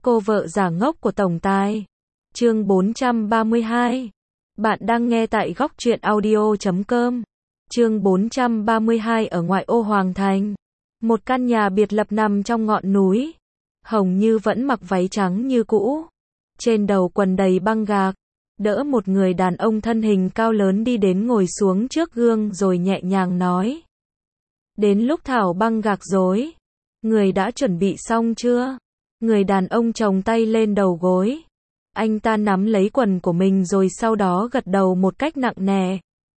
Cô vợ giả ngốc của tổng tài. Chương 432. Bạn đang nghe tại góc truyện audio.com. Chương 432. Ở ngoại ô Hoàng Thành, một căn nhà biệt lập nằm trong ngọn núi. Hồng Như vẫn mặc váy trắng như cũ, trên đầu quần đầy băng gạc, đỡ một người đàn ông thân hình cao lớn đi đến ngồi xuống trước gương rồi nhẹ nhàng nói: "Đến lúc thảo băng gạc rồi, người đã chuẩn bị xong chưa?" Người đàn ông chồng tay lên đầu gối. Anh ta nắm lấy quần của mình rồi sau đó gật đầu một cách nặng nề.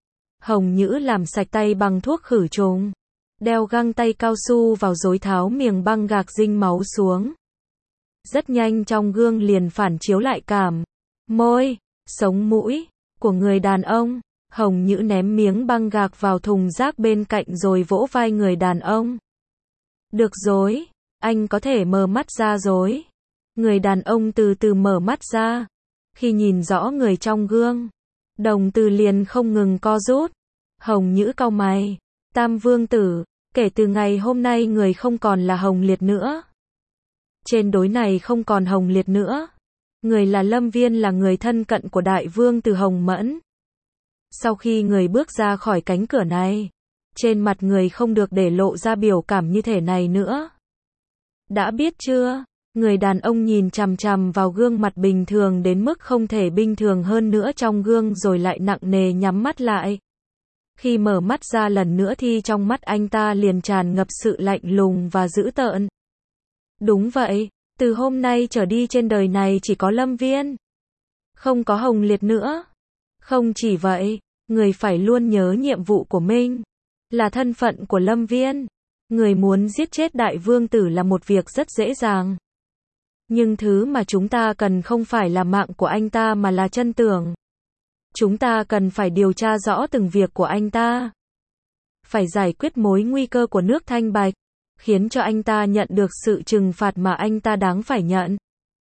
Hồng Nhữ làm sạch tay bằng thuốc khử trùng, đeo găng tay cao su vào rồi tháo miếng băng gạc dinh máu xuống. Rất nhanh trong gương liền phản chiếu lại cảm, môi, sống mũi của người đàn ông. Hồng Nhữ ném miếng băng gạc vào thùng rác bên cạnh rồi vỗ vai người đàn ông. "Được rồi, anh có thể mở mắt ra rồi." Người đàn ông từ từ mở mắt ra. Khi nhìn rõ người trong gương, đồng tử liền không ngừng co rút. Hồng Nhữ cau mày. "Tam vương tử, kể từ ngày hôm nay người không còn là Hồng Liệt nữa. Trên đối này không còn Hồng Liệt nữa. Người là Lâm Viên, là người thân cận của đại vương tử Hồng Mẫn." Sau khi người bước ra khỏi cánh cửa này, trên mặt người không được để lộ ra biểu cảm như thế này nữa. "Đã biết chưa?" Người đàn ông nhìn chằm chằm vào gương mặt bình thường đến mức không thể bình thường hơn nữa trong gương rồi lại nặng nề nhắm mắt lại. Khi mở mắt ra lần nữa thì trong mắt anh ta liền tràn ngập sự lạnh lùng và dữ tợn. "Đúng vậy, từ hôm nay trở đi trên đời này chỉ có Lâm Viên, không có Hồng Liệt nữa. Không chỉ vậy, người phải luôn nhớ nhiệm vụ của mình, là thân phận của Lâm Viên. Người muốn giết chết đại vương tử là một việc rất dễ dàng. Nhưng thứ mà chúng ta cần không phải là mạng của anh ta mà là chân tướng. Chúng ta cần phải điều tra rõ từng việc của anh ta. Phải giải quyết mối nguy cơ của nước Thanh Bạch, khiến cho anh ta nhận được sự trừng phạt mà anh ta đáng phải nhận."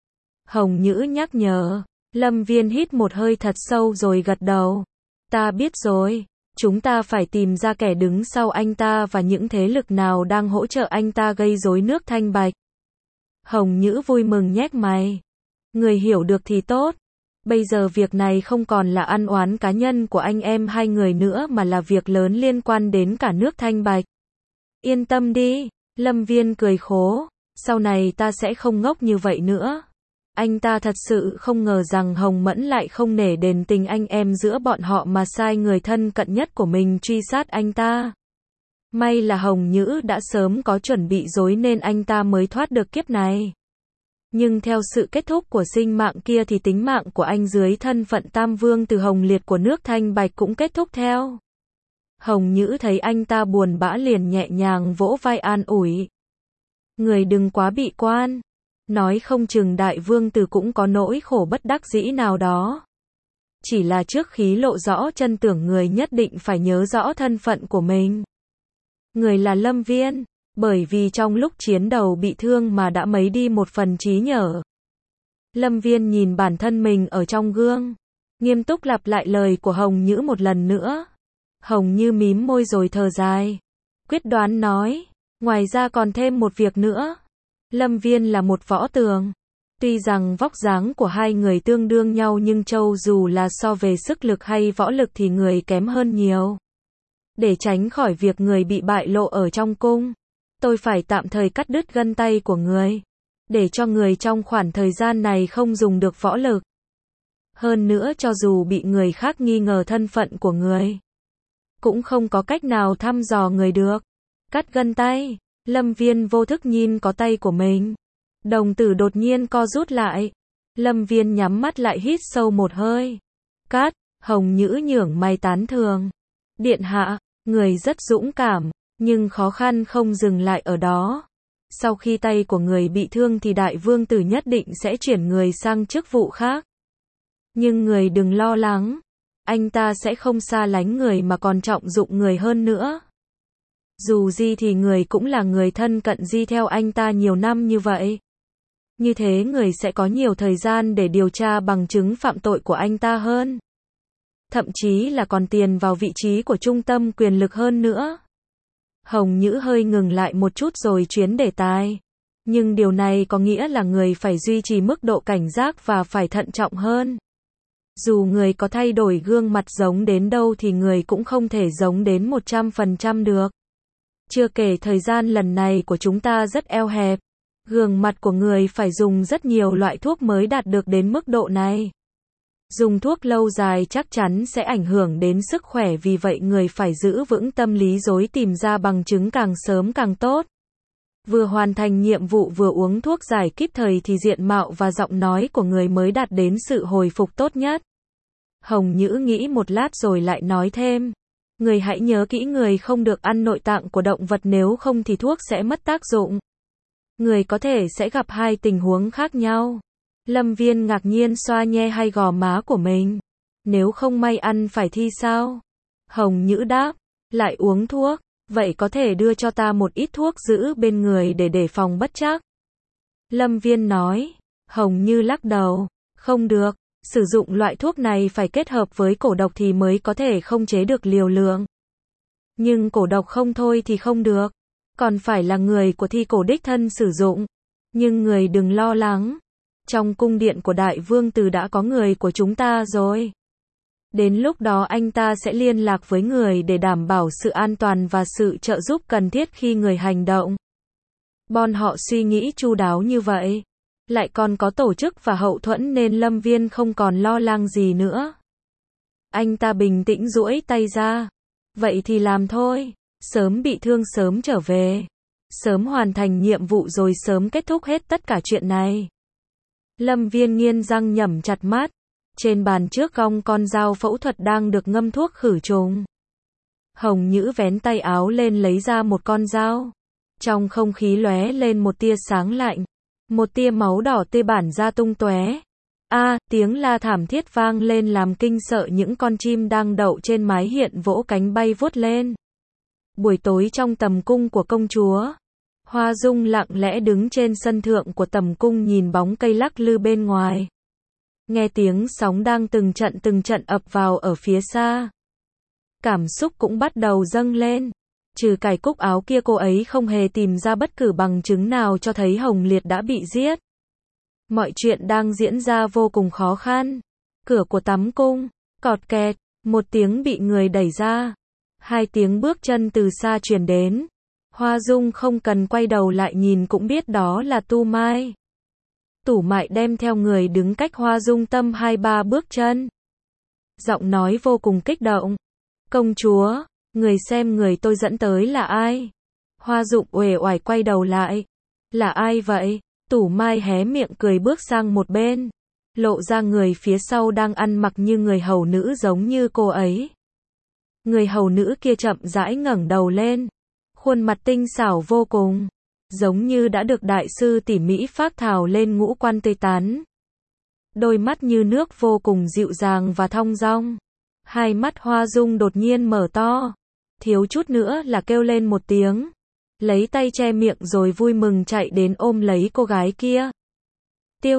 Hồng Nhữ nhắc nhở. Lâm Viên hít một hơi thật sâu rồi gật đầu. "Ta biết rồi, chúng ta phải tìm ra kẻ đứng sau anh ta và những thế lực nào đang hỗ trợ anh ta gây rối nước Thanh Bạch." Hồng Nhữ vui mừng nhếch mày. "Người hiểu được thì tốt. Bây giờ việc này không còn là ăn oán cá nhân của anh em hai người nữa mà là việc lớn liên quan đến cả nước Thanh Bạch. Yên tâm đi." Lâm Viên cười khổ. "Sau này ta sẽ không ngốc như vậy nữa." Anh ta thật sự không ngờ rằng Hồng Mẫn lại không nể đền tình anh em giữa bọn họ mà sai người thân cận nhất của mình truy sát anh ta. May là Hồng Nhữ đã sớm có chuẩn bị rối nên anh ta mới thoát được kiếp này. Nhưng theo sự kết thúc của sinh mạng kia thì tính mạng của anh dưới thân phận Tam Vương Tử Hồng Liệt của nước Thanh Bạch cũng kết thúc theo. Hồng Nhữ thấy anh ta buồn bã liền nhẹ nhàng vỗ vai an ủi. "Người đừng quá bị quan. Nói không chừng đại vương tử cũng có nỗi khổ bất đắc dĩ nào đó. Chỉ là trước khi lộ rõ chân tướng người nhất định phải nhớ rõ thân phận của mình. Người là Lâm Viên, bởi vì trong lúc chiến đấu bị thương mà đã mấy đi một phần trí nhớ." Lâm Viên nhìn bản thân mình ở trong gương, nghiêm túc lặp lại lời của Hồng Nhữ một lần nữa. Hồng Như mím môi rồi thở dài, quyết đoán nói: "Ngoài ra còn thêm một việc nữa. Lâm Viên là một võ tường. Tuy rằng vóc dáng của hai người tương đương nhau nhưng cho dù là so về sức lực hay võ lực thì người kém hơn nhiều. Để tránh khỏi việc người bị bại lộ ở trong cung, tôi phải tạm thời cắt đứt gân tay của người, để cho người trong khoảng thời gian này không dùng được võ lực. Hơn nữa cho dù bị người khác nghi ngờ thân phận của người, cũng không có cách nào thăm dò người được." Cắt gân tay. Lâm Viên vô thức nhìn có tay của mình. Đồng tử đột nhiên co rút lại. Lâm Viên nhắm mắt lại hít sâu một hơi. "Cắt." Hồng Nhữ nhướng mày tán thưởng. "Điện hạ, người rất dũng cảm, nhưng khó khăn không dừng lại ở đó. Sau khi tay của người bị thương thì đại vương tử nhất định sẽ chuyển người sang chức vụ khác. Nhưng người đừng lo lắng, anh ta sẽ không xa lánh người mà còn trọng dụng người hơn nữa. Dù gì thì người cũng là người thân cận đi theo anh ta nhiều năm như vậy. Như thế người sẽ có nhiều thời gian để điều tra bằng chứng phạm tội của anh ta hơn. Thậm chí là còn tiền vào vị trí của trung tâm quyền lực hơn nữa." Hồng Nhữ hơi ngừng lại một chút rồi chuyển đề tài. Nhưng điều này có nghĩa là người phải duy trì mức độ cảnh giác và phải thận trọng hơn. Dù người có thay đổi gương mặt giống đến đâu thì người cũng không thể giống đến 100% được. Chưa kể thời gian lần này của chúng ta rất eo hẹp. Gương mặt của người phải dùng rất nhiều loại thuốc mới đạt được đến mức độ này. Dùng thuốc lâu dài chắc chắn sẽ ảnh hưởng đến sức khỏe, vì vậy người phải giữ vững tâm lý rối tìm ra bằng chứng càng sớm càng tốt. Vừa hoàn thành nhiệm vụ vừa uống thuốc giải kịp thời thì diện mạo và giọng nói của người mới đạt đến sự hồi phục tốt nhất. Hồng Nhữ nghĩ một lát rồi lại nói thêm. Người hãy nhớ kỹ, người không được ăn nội tạng của động vật, nếu không thì thuốc sẽ mất tác dụng. Người có thể sẽ gặp hai tình huống khác nhau. Lâm Viên ngạc nhiên xoa nhe hai gò má của mình. Nếu không may ăn phải thì sao? Hồng Nhữ đáp. Lại uống thuốc. Vậy có thể đưa cho ta một ít thuốc giữ bên người để đề phòng bất trắc. Lâm Viên nói. Hồng Như lắc đầu. Không được. Sử dụng loại thuốc này phải kết hợp với cổ độc thì mới có thể khống chế được liều lượng. Nhưng cổ độc không thôi thì không được. Còn phải là người của thi cổ đích thân sử dụng. Nhưng người đừng lo lắng. Trong cung điện của Đại Vương Từ đã có người của chúng ta rồi. Đến lúc đó anh ta sẽ liên lạc với người để đảm bảo sự an toàn và sự trợ giúp cần thiết khi người hành động. Bọn họ suy nghĩ chu đáo như vậy. Lại còn có tổ chức và hậu thuẫn nên Lâm Viên không còn lo lắng gì nữa. Anh ta bình tĩnh duỗi tay ra. Vậy thì làm thôi. Sớm bị thương sớm trở về. Sớm hoàn thành nhiệm vụ rồi sớm kết thúc hết tất cả chuyện này. Lâm Viên nghiến răng nhẩm chặt mắt. Trên bàn trước gong con dao phẫu thuật đang được ngâm thuốc khử trùng. Hồng Nhữ vén tay áo lên lấy ra một con dao. Trong không khí lóe lên một tia sáng lạnh. Một tia máu đỏ tươi bản ra tung tóe. Tiếng la thảm thiết vang lên làm kinh sợ những con chim đang đậu trên mái hiện vỗ cánh bay vút lên. Buổi tối trong tầm cung của công chúa. Hoa Dung lặng lẽ đứng trên sân thượng của tầm cung nhìn bóng cây lắc lư bên ngoài. Nghe tiếng sóng đang từng trận ập vào ở phía xa. Cảm xúc cũng bắt đầu dâng lên. Trừ cài cúc áo kia, cô ấy không hề tìm ra bất cứ bằng chứng nào cho thấy Hồng Liệt đã bị giết. Mọi chuyện đang diễn ra vô cùng khó khăn. Cửa của tắm cung, cọt kẹt, một tiếng bị người đẩy ra. Hai tiếng bước chân từ xa truyền đến. Hoa Dung không cần quay đầu lại nhìn cũng biết đó là Tu Mai. Tủ Mại đem theo người đứng cách Hoa Dung tầm 2-3 bước chân. Giọng nói vô cùng kích động. Công chúa, người xem người tôi dẫn tới là ai? Hoa Dung uể oải quay đầu lại. Là ai vậy? Tủ Mai hé miệng cười bước sang một bên. Lộ ra người phía sau đang ăn mặc như người hầu nữ giống như cô ấy. Người hầu nữ kia chậm rãi ngẩng đầu lên. Khuôn mặt tinh xảo vô cùng. Giống như đã được đại sư tỉ mỉ phác thảo lên ngũ quan tươi tắn. Đôi mắt như nước vô cùng dịu dàng và thong dong. Hai mắt Hoa Dung đột nhiên mở to. Thiếu chút nữa là kêu lên một tiếng. Lấy tay che miệng rồi vui mừng chạy đến ôm lấy cô gái kia. Tiêu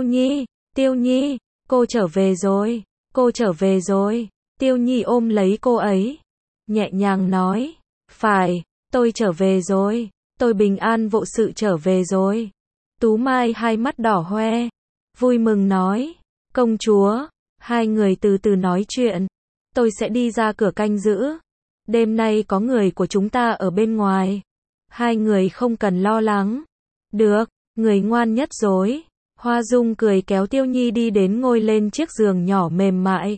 Nhi, cô trở về rồi, cô trở về rồi. Tiêu Nhi ôm lấy cô ấy. Nhẹ nhàng nói. Phải, tôi trở về rồi. Tôi bình an vô sự trở về rồi. Tú Mai hai mắt đỏ hoe. Vui mừng nói. Công chúa. Hai người từ từ nói chuyện. Tôi sẽ đi ra cửa canh giữ. Đêm nay có người của chúng ta ở bên ngoài. Hai người không cần lo lắng. Được, người ngoan nhất rồi. Hoa Dung cười kéo Tiêu Nhi đi đến ngồi lên chiếc giường nhỏ mềm mại.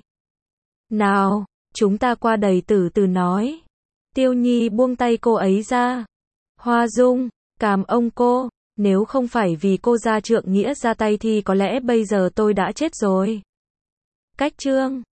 Nào, chúng ta qua đây từ từ nói. Tiêu Nhi buông tay cô ấy ra. Hoa Dung, cảm ơn cô. Nếu không phải vì cô gia trượng nghĩa ra tay thì có lẽ bây giờ tôi đã chết rồi. Cách chương